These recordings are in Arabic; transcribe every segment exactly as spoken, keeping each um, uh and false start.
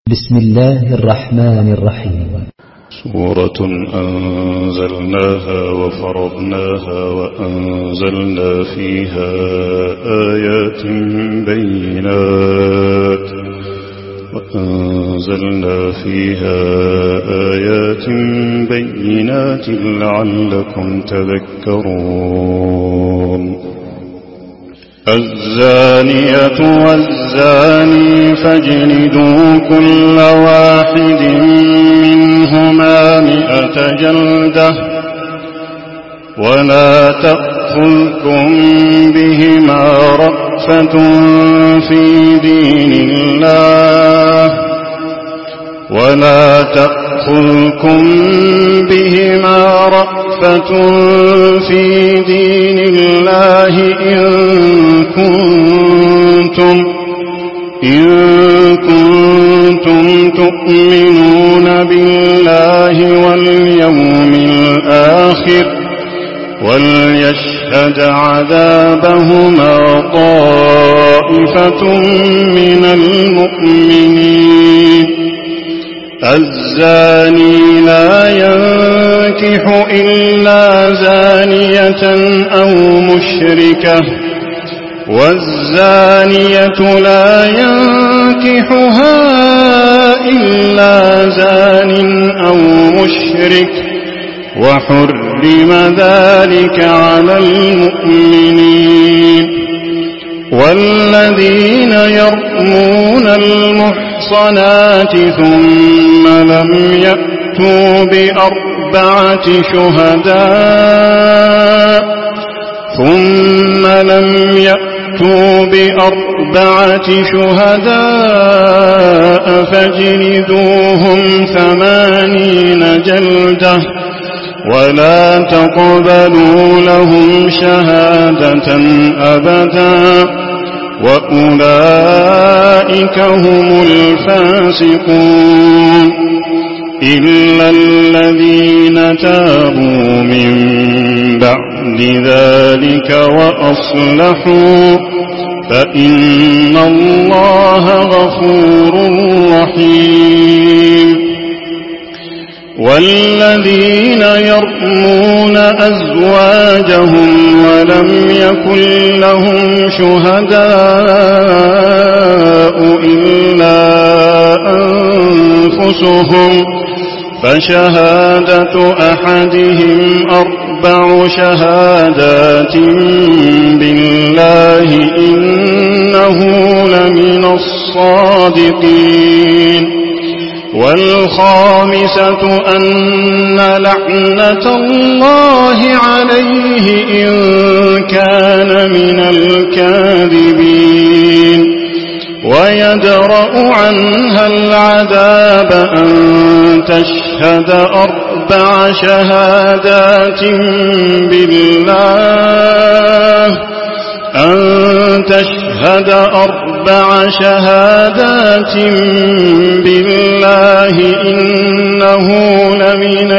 بسم الله الرحمن الرحيم. سورة أنزلناها وفرضناها وأنزلنا فيها آيات بينات وأنزلنا فيها آيات بينات لعلكم تذكرون. الزانية والزاني فاجلدوا كل واحد منهما مئة جلدة ولا تأخذكم بهما رأفة في دين الله ولا تأخذكم بهما رأفة في دين الله إن كنتم إن كنتم تؤمنون بالله واليوم الآخر وليشهد عذابهما طائفة من المؤمنين. الزاني لا ينكح إلا زانية أو مشركة والزانية لا ينكحها إلا زان أو مشرك وحرم ذلك على المؤمنين. والذين يرمون المحصنات ثم لم يأتوا بأربعة شهداء ثم لم يأتوا بأربعة شهداء فاجلدوهم ثمانين جلدة ولا تقبلوا لهم شهادة أبدا وأولئك هم الفاسقون. إلا الذين تابوا من بعد ذلك وأصلحوا فإن الله غفور رحيم. والذين يرمون أزواجهم ولم يكن لهم شهداء إلا أنفسهم فشهادة أحدهم أربع شهادات بالله إنه لمن الصادقين. والخامسة أن لعنة الله عليه إن كان من الكاذبين ويدرأ عنها العذاب أن تشهد أربع شهادات بالله أن تشهد أربع شهادات بالله إنه لمن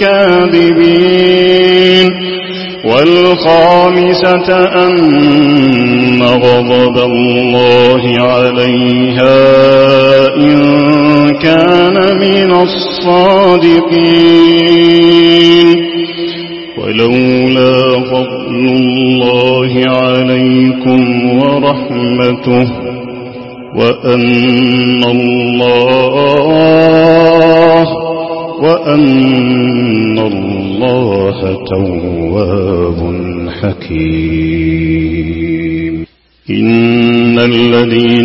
الكاذبين. والخامسة أن غضب الله عليها إن كان من الصادقين. ولولا فضل الله عليكم ورحمته وأن الله وأن الله تواب حكيم. إن الذين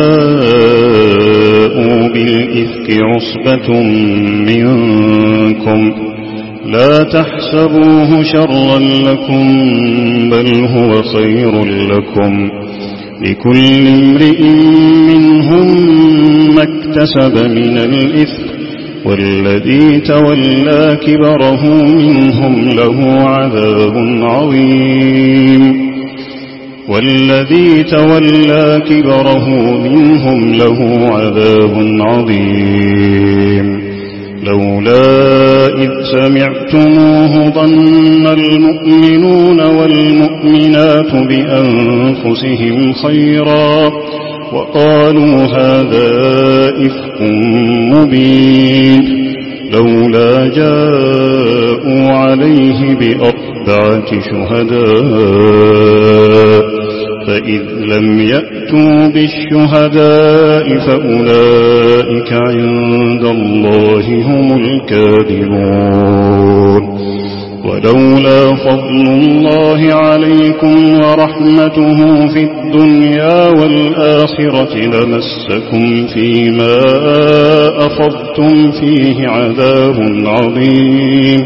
جاءوا بالإفك عصبة منكم لا تحسبوه شرا لكم بل هو خير لكم لكل امرئ منهم ما اكتسب من الإثم والذي تولى كبره منهم له عذاب عظيم والذي تولى كبره منهم له عذاب عظيم. لولا إذ سمعتموه ظن المؤمنون والمؤمنات بأنفسهم خيرا وقالوا هذا إفك مبين لولا جاءوا عليه بأربعة شهداء فإذ لم يأتوا بالشهداء فأولئك عند الله هم الكاذبون ولولا فضل الله عليكم ورحمته في الدنيا والآخرة لمسكم فيما أخذتم فيه عذاب عظيم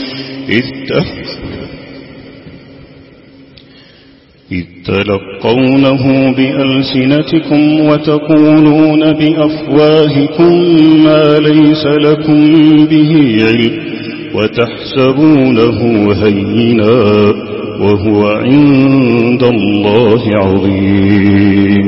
إذ تلقونه بألسنتكم وتقولون بأفواهكم ما ليس لكم به علم وتحسبونه هينا وهو عند الله عظيم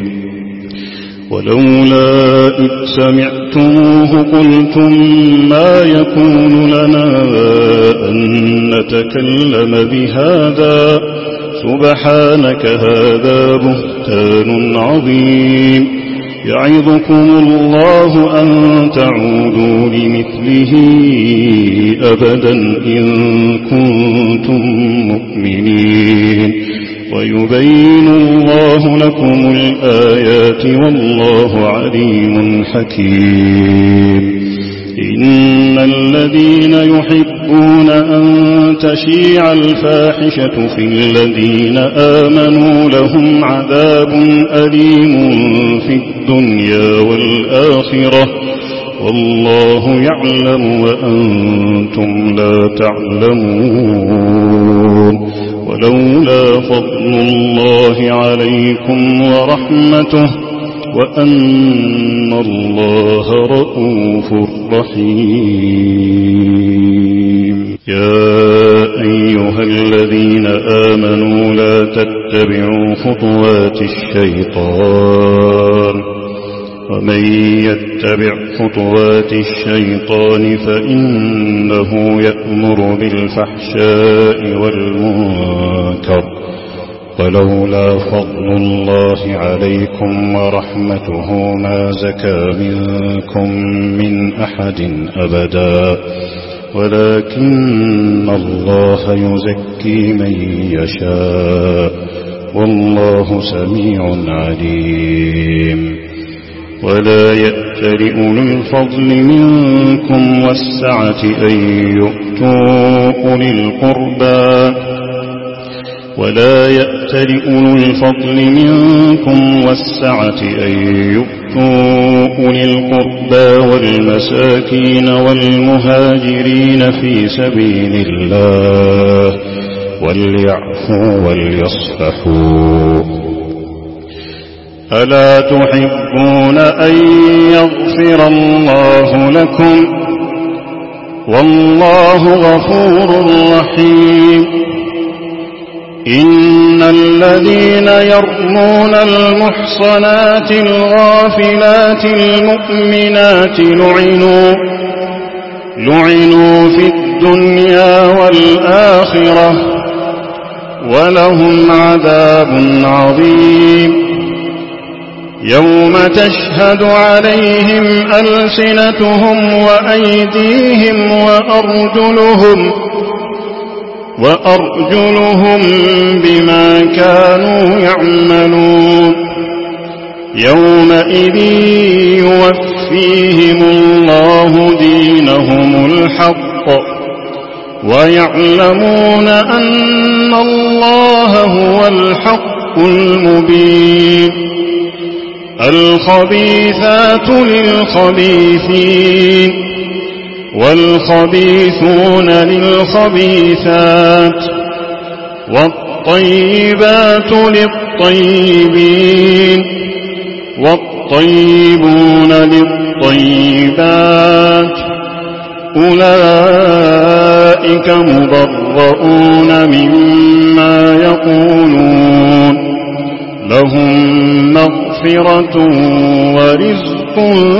ولولا إذ سمعتموه قلتم ما يكون لنا أن نتكلم بهذا سبحانك هذا بهتان عظيم يعظكم الله أن تعودوا لمثله أبدا إن كنتم مؤمنين ويبين الله لكم الآيات والله عليم حكيم إن الذين يحبون أن تشيع الفاحشة في الذين آمنوا لهم عذاب أليم في الدنيا والآخرة والله يعلم وأنتم لا تعلمون ولولا فضل الله عليكم ورحمته وأن الله رؤوف رحيم يا أيها الذين آمنوا لا تتبعوا خطوات الشيطان ومن يتبع خطوات الشيطان فإنه يأمر بالفحشاء والمنكر ولولا فضل الله عليكم ورحمته ما زكى منكم من أحد أبدا ولكن الله يزكي من يشاء والله سميع عليم ولا يأتل أولو الفضل منكم والسعة أن يؤتوا أولي القربى ولا يأتل أولو الفضل منكم والسعة أن يؤتوا أولي القربى والمساكين والمهاجرين في سبيل الله وليعفوا وليصفحوا ألا تحبون أن يغفر الله لكم والله غفور رحيم إن الذين يرمون المحصنات الغافلات المؤمنات لعنوا لعنوا في الدنيا والآخرة ولهم عذاب عظيم يوم تشهد عليهم ألسنتهم وأيديهم وأرجلهم وأرجلهم بما كانوا يعملون يومئذ يوفيهم الله دينهم الحق ويعلمون أن الله هو الحق المبين الخبيثات للخبيثين والخبيثون للخبيثات والطيبات للطيبين والطيبون للطيبات أولئك مبرؤون مما يقولون لهم مغفرة ورزق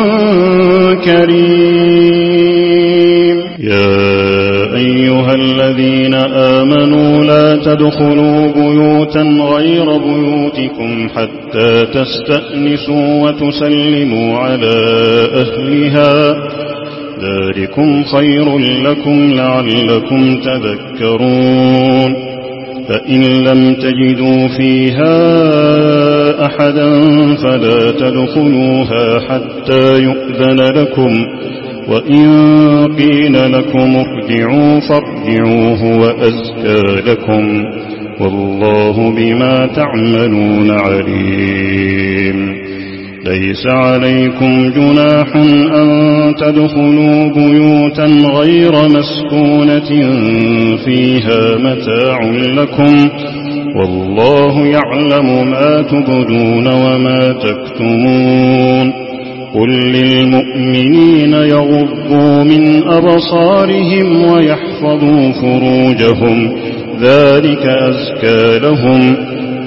كريم يا أيها الذين آمنوا لا تدخلوا بيوتا غير بيوتكم بيوتكم حتى تستأنسوا وتسلموا على أهلها ذلكم خير لكم لعلكم تذكرون فإن لم تجدوا فيها أحدا فلا تدخلوها حتى يؤذن لكم وإن قيل لكم ارجعوا فارجعوا هو أزكى لكم والله بما تعملون عليم ليس عليكم جناح أن تدخلوا بيوتا غير مسكونة فيها متاع لكم والله يعلم ما تبدون وما تكتمون قل للمؤمنين يغضوا من أبصارهم ويحفظوا فروجهم ذلك أزكى لهم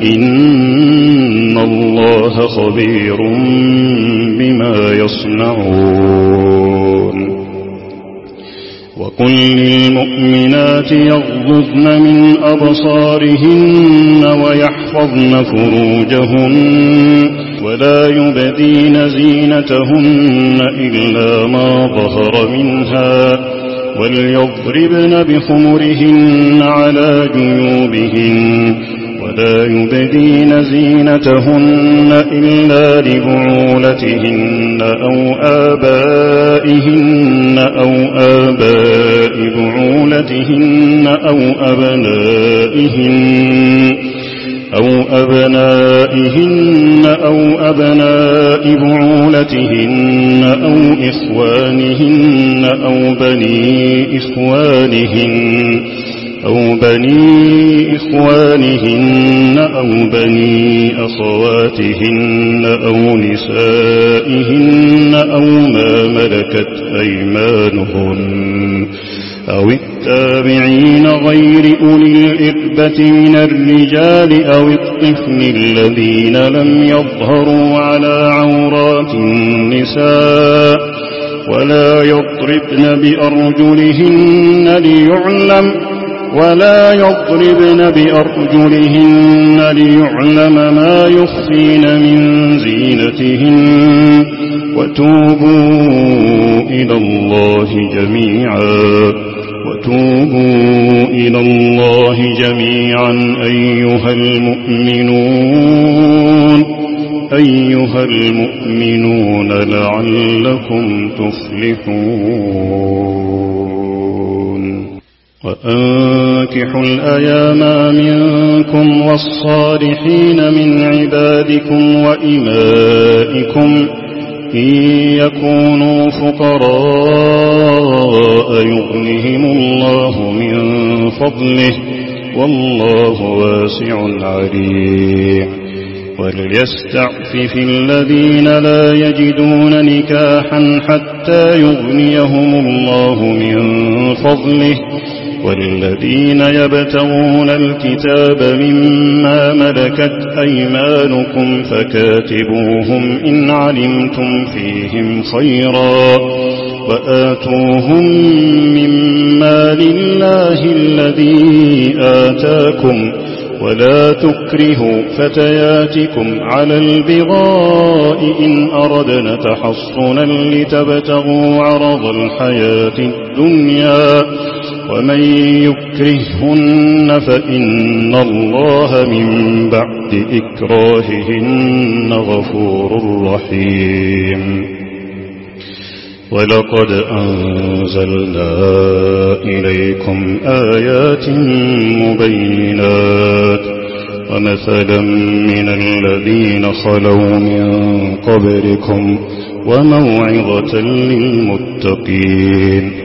إن الله خبير بما يصنعون وقل للمؤمنات يغضضن من أبصارهن ويحفظن فروجهن ولا يبدين زينتهن إلا ما ظهر منها وليضربن بخمرهن على جيوبهن ولا يبدين زينتهن إلا لبعولتهن أو آبائهن أو آباء بعولتهن أو أبنائهن أو أبنائهن أو أبناء بعولتهن أو إخوانهن أو بني إخوانهن أو بني إخوانهن أو بني أخواتهن أو نسائهن أو ما ملكت أيمانهن أو التابعين غير أولي الإربة من الرجال أو الطفل الذين لم يظهروا على عورات النساء ولا يضربن بأرجلهن ليعلم ولا يضربن بأرجلهن ليعلم ما يخفين من زينتهن وتوبوا إلى الله جميعا وتوبوا إلى الله جميعا أيها المؤمنون أيها المؤمنون لعلكم تفلحون وأنكحوا الأيام منكم والصالحين من عبادكم وإمائكم إن يكونوا فقراء يغنهم الله من فضله والله واسع عليم وليستعفف الذين لا يجدون نكاحا حتى يغنيهم الله من فضله والذين يبتغون الكتاب مما ملكت أيمانكم فكاتبوهم إن علمتم فيهم خيرا وآتوهم مما لله الذي آتاكم ولا تكرهوا فتياتكم على البغاء إن أردنا تحصنا لتبتغوا عرض الحياة الدنيا ومن يكرههن فإن الله من بعد إكراههن غفور رحيم ولقد أنزلنا إليكم آيات مبينات ومثلا من الذين خلوا من قبلكم وموعظة للمتقين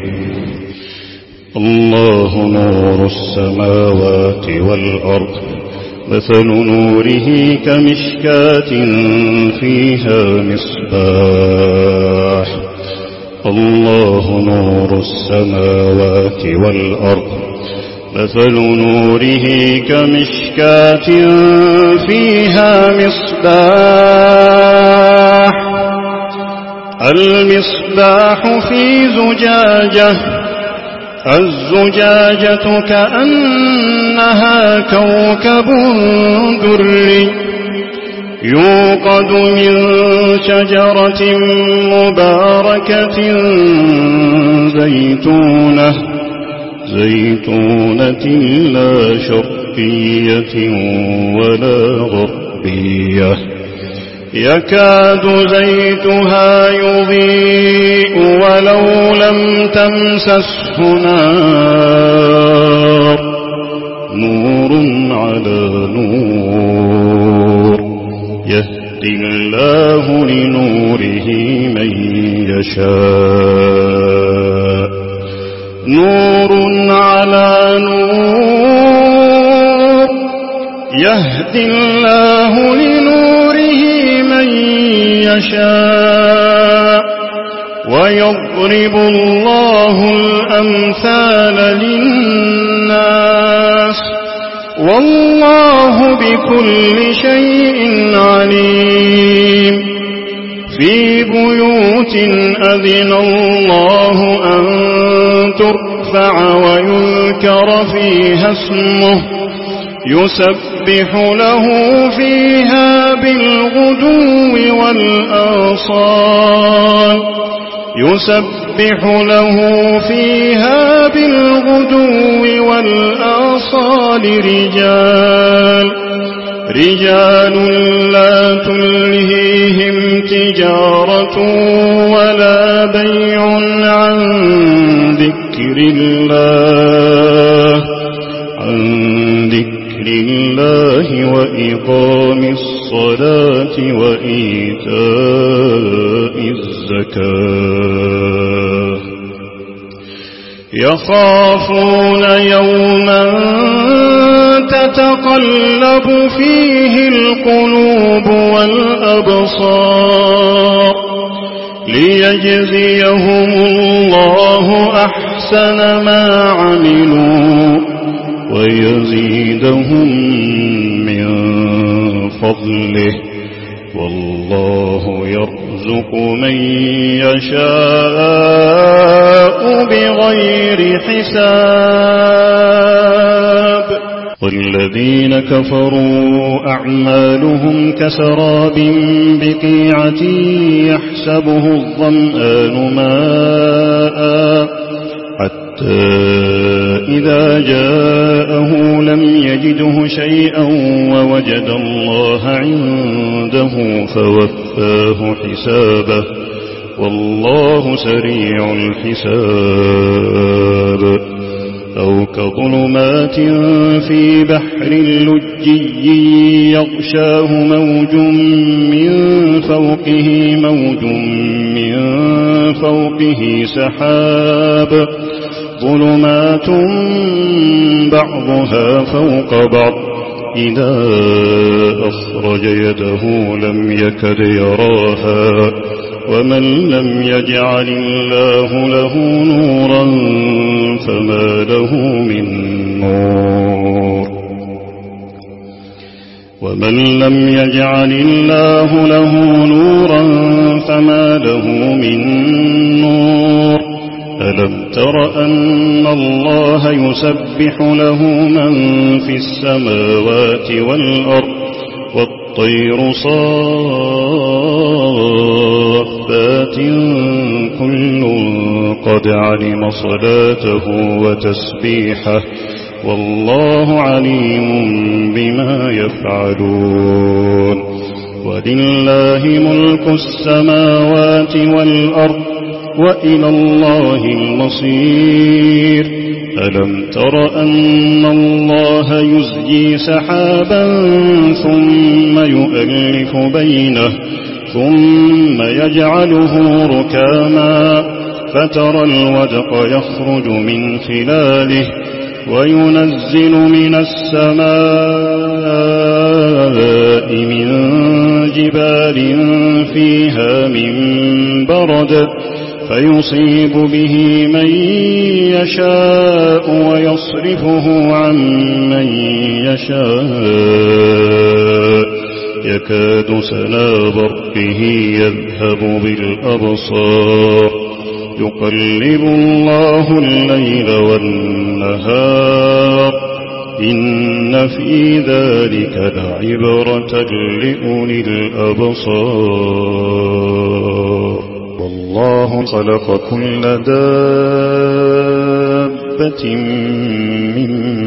الله نور السماوات والأرض مثل نوره كمشكاة فيها مصباح الله نور السماوات والأرض مثل نوره كمشكاة فيها مصباح المصباح في زجاجة الزجاجة كأنها كوكب دري يوقد من شجرة مباركة زيتونة زيتونة لا شرقية ولا غربية يكاد زيتها يضيء ولو لم تمسسه نار نور على نور يهدي الله لنوره من يشاء نور على نور يهدي الله لنوره من يشاء ويضرب الله الأمثال للناس والله بكل شيء عليم في بيوت أذن الله أن ترفع ويذكر فيها اسمه يسبح له فيها بالغدو والآصال يسبح له فيها بالغدو والآصال رجال رجال لا تلهيهم تجارة ولا بيع عن ذكر الله عن ذكر الله وإقام الصلاة وإيتاء الزكاة يخافون يوما تتقلب فيه القلوب والأبصار ليجزيهم الله أحسن ما عملوا ويزيدهم من فضله والله يرزق من يشاء بغير حساب والذين كفروا أعمالهم كسراب بقيعة يحسبه الظمآن ماء حتى إذا جاءه لم يجده شيئا ووجد الله عنده فوفاه حسابه والله سريع الحساب أو كظلمات في بحر لجي يغشاه موج من فوقه موج من فوقه سحاب ظلمات بعضها فوق بعض إذا أخرج يده لم يكد يراها ومن لم يجعل الله له نورا فما له من نور ومن لم يجعل الله له نورا فما له من نور ألم تر أن الله يسبح له من في السماوات والأرض والطير صافات كل قد علم صلاته وتسبيحه والله عليم بما يفعلون ولله ملك السماوات والأرض وإلى الله المصير ألم تر أن الله يزجي سحابا ثم يؤلف بينه ثم يجعله ركاما فترى الودق يخرج من خلاله وينزل من السماء من جبال فيها من برد فيصيب به من يشاء ويصرفه عن من يشاء يكاد سنا برقه يذهب بالأبصار يقلب الله الليل والنهار إن في ذلك لعبرة لأولي الأبصار والله خلق كل دابة من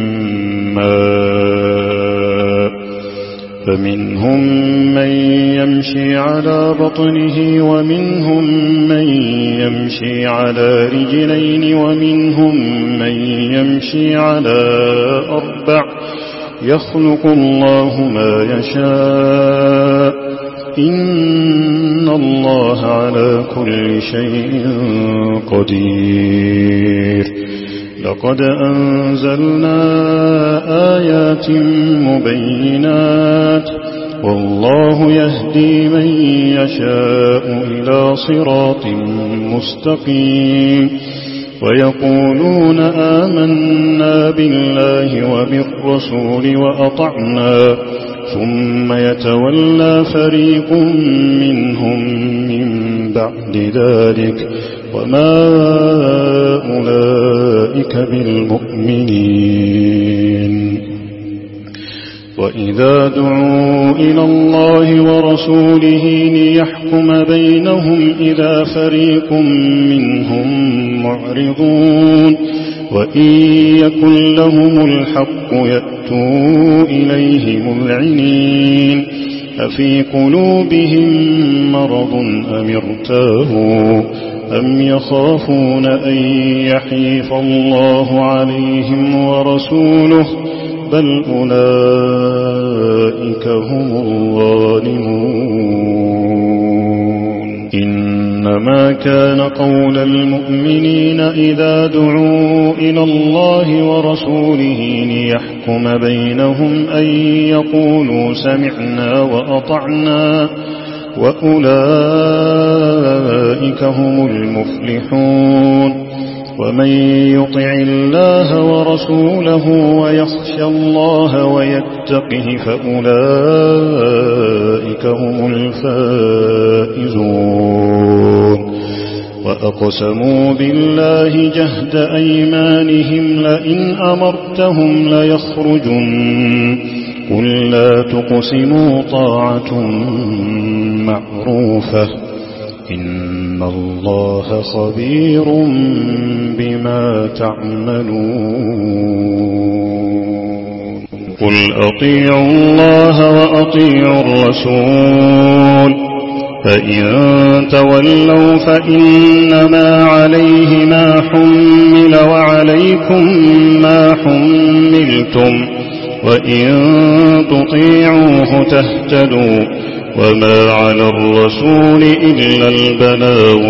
ماء فمنهم من يمشي على بطنه ومنهم من يمشي على رجلين ومنهم من يمشي على أربع يخلق الله ما يشاء إن الله على كل شيء قدير لقد أنزلنا آيات مبينات والله يهدي من يشاء إلى صراط مستقيم ويقولون آمنا بالله وبالرسول وأطعنا ثم يتولى فريق منهم من بعد ذلك وما أولئك بالمؤمنين وإذا دعوا إلى الله ورسوله ليحكم بينهم إذا فريق منهم معرضون وإن يكن لهم الحق يأتوا إليه مذعنين أفي قلوبهم مرض أم ارتابوا أم يخافون أن يحيف الله عليهم ورسوله بل أولئك هم الظالمون إنما كان قول المؤمنين إذا دعوا إلى الله ورسوله ليحكم بينهم أن يقولوا سمعنا وأطعنا وأولئك هم المفلحون ومن يطع الله ورسوله ويخشى الله ويتقه فأولئك هم الفائزون وأقسموا بالله جهد أيمانهم لئن أمرتهم ليخرجن قل لا تقسموا طاعة معروفة إن الله خبير بما تعملون قل أطيعوا الله وأطيعوا الرسول فإن تولوا فإنما عليه ما حمل وعليكم ما حملتم وإن تطيعوه تهتدوا وما على الرسول إلا البلاغ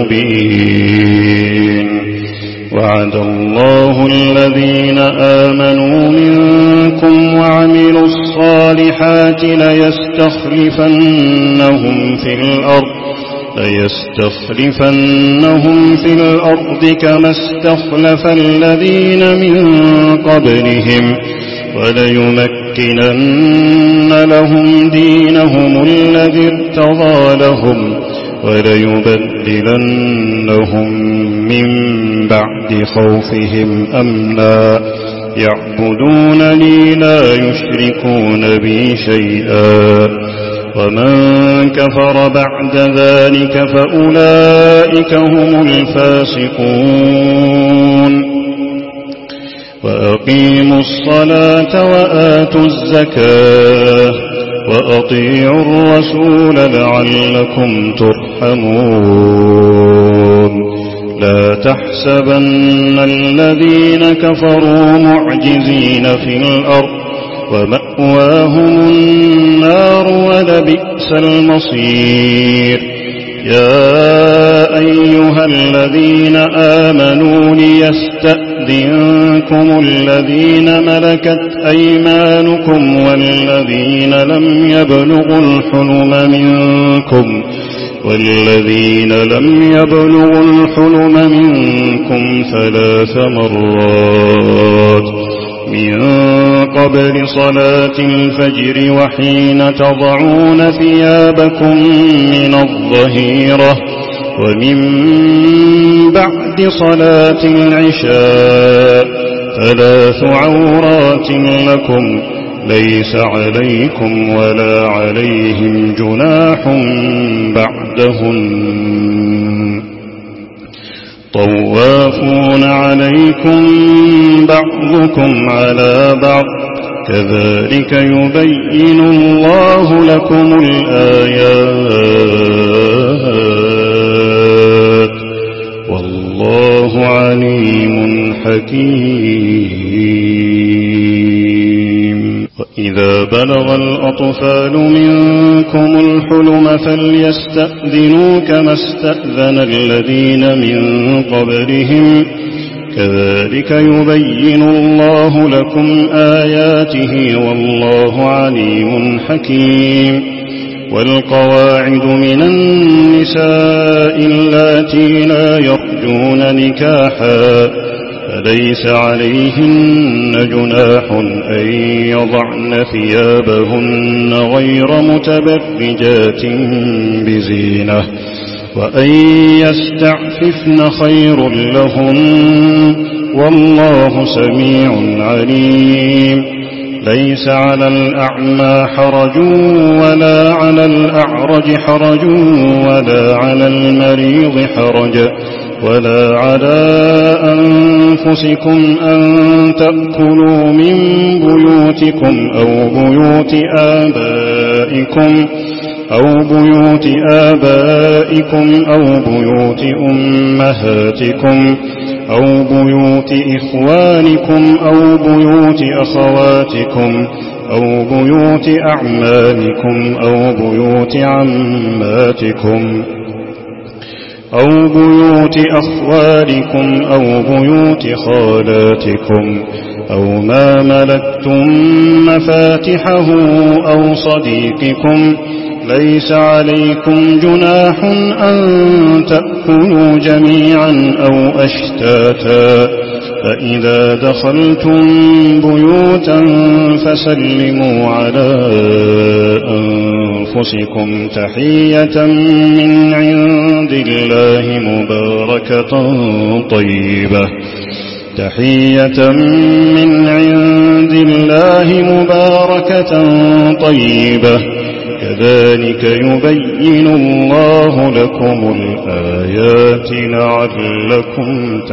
المبين وعد الله الذين آمنوا منكم وعملوا الصالحات ليستخلفنهم في الأرض ليستخلفنهم في الأرض كما استخلف الذين من قبلهم وليمكنن لهم دينهم الذي ارتضى لهم وليبدلنهم من بعد خوفهم أمنا يعبدونني لا يشركون بي شيئا ومن كفر بعد ذلك فأولئك هم الفاسقون وأقيموا الصلاة وآتوا الزكاة وأطيعوا الرسول لعلكم ترحمون لا تحسبن الذين كفروا معجزين في الأرض ومأواهم النار ولبئس المصير يا أيها الذين آمنوا ليستأذنكم الذين ملكت أيمانكم والذين لم يبلغوا الحلم منكم والذين لم يبلغوا الحلم منكم ثلاث مرات من قبل صلاة الفجر وحين تضعون ثيابكم من الظهيرة ومن بعد صلاة العشاء ثلاث عورات لكم ليس عليكم ولا عليهم جناح بعدهن طوافون عليكم بعضكم على بعض كذلك يبين الله لكم الآيات والله عليم حكيم وإذا بلغ الأطفال منكم الحلم فليستأذنوا كما استأذن الذين من قبلهم كذلك يبين الله لكم آياته والله عليم حكيم والقواعد من النساء اللاتي لا يرجون نكاحا فليس عليهن جناح أن يضعن ثيابهن غير متبرجات بزينة وأن يستعففن خير لهن والله سميع عليم ليس على الأعمى حرج ولا على الأعرج حرج ولا على المريض حرج ولا على أنفسكم أن تأكلوا من بيوتكم أو بيوت آبائكم أو بيوت آبائكم أو بيوت أمهاتكم أو بيوت إخوانكم أو بيوت أخواتكم أو بيوت أعمامكم أو بيوت عماتكم أو بيوت أخوالكم أو بيوت خالاتكم أو ما ملكتم مفاتحه أو صديقكم ليس عليكم جناح أن تأكلوا جميعا أو أشتاتا فإذا دخلتم بيوتا فسلموا على أنفسكم تحية من عند الله مباركة طيبة تحية من عند الله مباركة طيبة كذلك يبين الله لكم الآيات لعلكم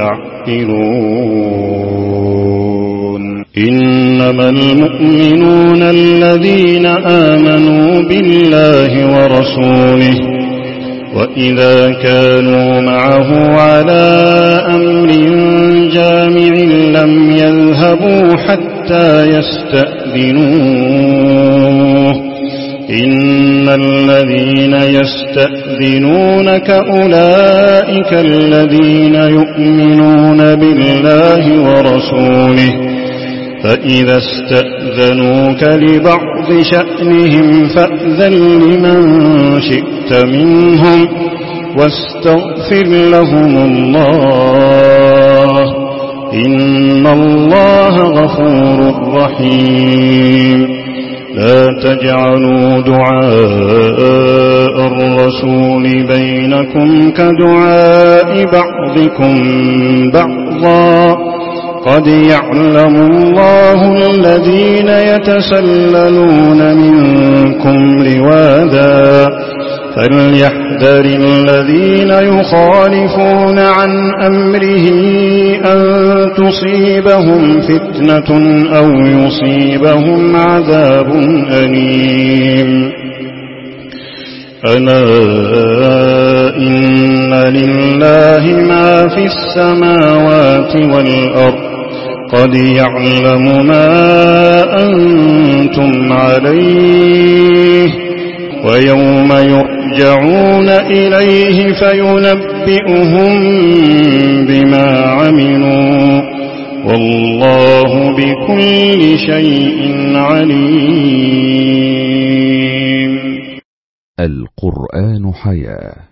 تعقلون إنما المؤمنون الذين آمنوا بالله ورسوله وإذا كانوا معه على أمر جامع لم يذهبوا حتى يستأذنوه إن الذين يستأذنونك أولئك الذين يؤمنون بالله ورسوله فإذا استأذنوك لبعض شأنهم فأذن لمن شئت منهم واستغفر لهم الله إن الله غفور رحيم لا تجعلوا دعاء الرسول بينكم كدعاء بعضكم بعضا قد يعلم الله الذين يتسللون منكم لواذا فليحذر الذين يخالفون عن أمره أن تصيبهم فتنة أو يصيبهم عذاب أليم ألا إن لله ما في السماوات والأرض قد يعلم ما أنتم عليه ويوم يرجعون إليه فينبئهم بما عملوا والله بكل شيء عليم. القرآن حياة.